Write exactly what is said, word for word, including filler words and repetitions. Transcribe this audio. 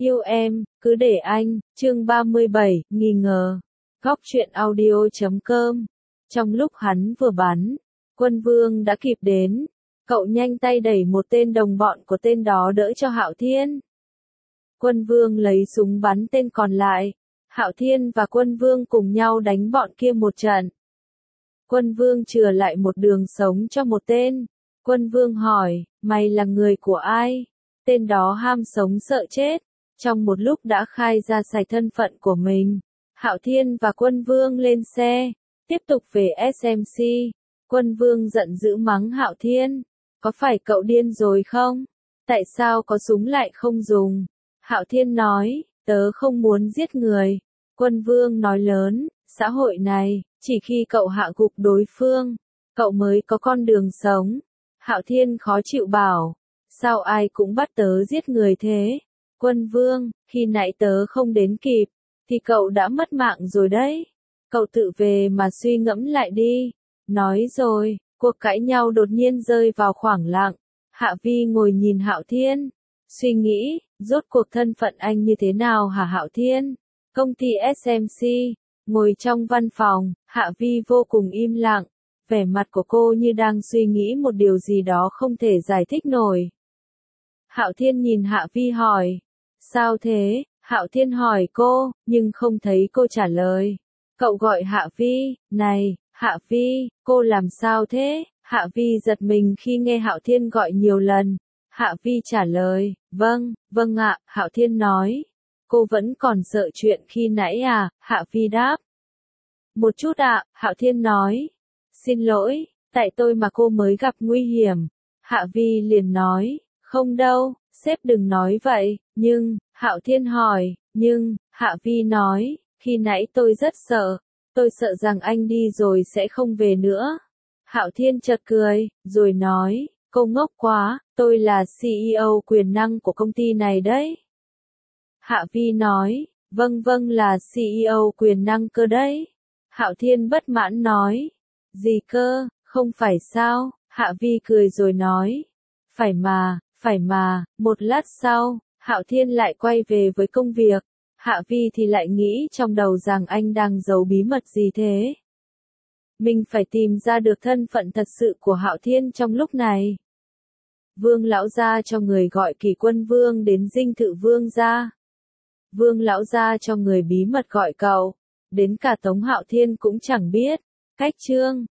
Yêu em, cứ để anh, chương ba mươi bảy, nghi ngờ. Góc truyện audio chấm com. Trong lúc hắn vừa bắn, Quân Vương đã kịp đến. Cậu nhanh tay đẩy một tên đồng bọn của tên đó đỡ cho Hạo Thiên. Quân Vương lấy súng bắn tên còn lại. Hạo Thiên và Quân Vương cùng nhau đánh bọn kia một trận. Quân Vương chừa lại một đường sống cho một tên. Quân Vương hỏi, mày là người của ai? Tên đó ham sống sợ chết. Trong một lúc đã khai ra sạch thân phận của mình. Hạo Thiên và Quân Vương lên xe, tiếp tục về ét em xê. Quân Vương giận dữ mắng Hạo Thiên, có phải cậu điên rồi không? Tại sao có súng lại không dùng? Hạo Thiên nói, tớ không muốn giết người. Quân Vương nói lớn, xã hội này, chỉ khi cậu hạ gục đối phương, cậu mới có con đường sống. Hạo Thiên khó chịu bảo, sao ai cũng bắt tớ giết người thế? Quân Vương, khi nãy tớ không đến kịp, thì cậu đã mất mạng rồi đấy. Cậu tự về mà suy ngẫm lại đi. Nói rồi, cuộc cãi nhau đột nhiên rơi vào khoảng lặng. Hạ Vi ngồi nhìn Hạo Thiên, suy nghĩ, rốt cuộc thân phận anh như thế nào hả Hạo Thiên? Công ty ét em xê, ngồi trong văn phòng, Hạ Vi vô cùng im lặng, vẻ mặt của cô như đang suy nghĩ một điều gì đó không thể giải thích nổi. Hạo Thiên nhìn Hạ Vi hỏi, sao thế? Hạo Thiên hỏi cô, nhưng không thấy cô trả lời. Cậu gọi Hạ Vi, này, Hạ Vi, cô làm sao thế? Hạ Vi giật mình khi nghe Hạo Thiên gọi nhiều lần. Hạ Vi trả lời, vâng, vâng ạ, Hạo Thiên nói. Cô vẫn còn sợ chuyện khi nãy à? Hạ Vi đáp. Một chút ạ, Hạo Thiên nói. Xin lỗi, tại tôi mà cô mới gặp nguy hiểm. Hạ Vi liền nói, không đâu, sếp đừng nói vậy, nhưng, Hạo Thiên hỏi, nhưng, Hạ Vi nói, khi nãy tôi rất sợ, tôi sợ rằng anh đi rồi sẽ không về nữa. Hạo Thiên chợt cười, rồi nói, cô ngốc quá, tôi là xê e ô quyền năng của công ty này đấy. Hạ Vi nói, vâng vâng là xê e ô quyền năng cơ đấy. Hạo Thiên bất mãn nói, gì cơ, không phải sao? Hạ Vi cười rồi nói, phải mà, phải mà. Một lát sau, Hạo Thiên lại quay về với công việc. Hạ Vi thì lại nghĩ trong đầu rằng anh đang giấu bí mật gì thế. Mình phải tìm ra được thân phận thật sự của Hạo Thiên trong lúc này. Vương lão gia cho người gọi Kỳ Quân Vương đến dinh thự Vương gia. Vương lão gia cho người bí mật gọi cậu. Đến cả Tống Hạo Thiên cũng chẳng biết. Cách chương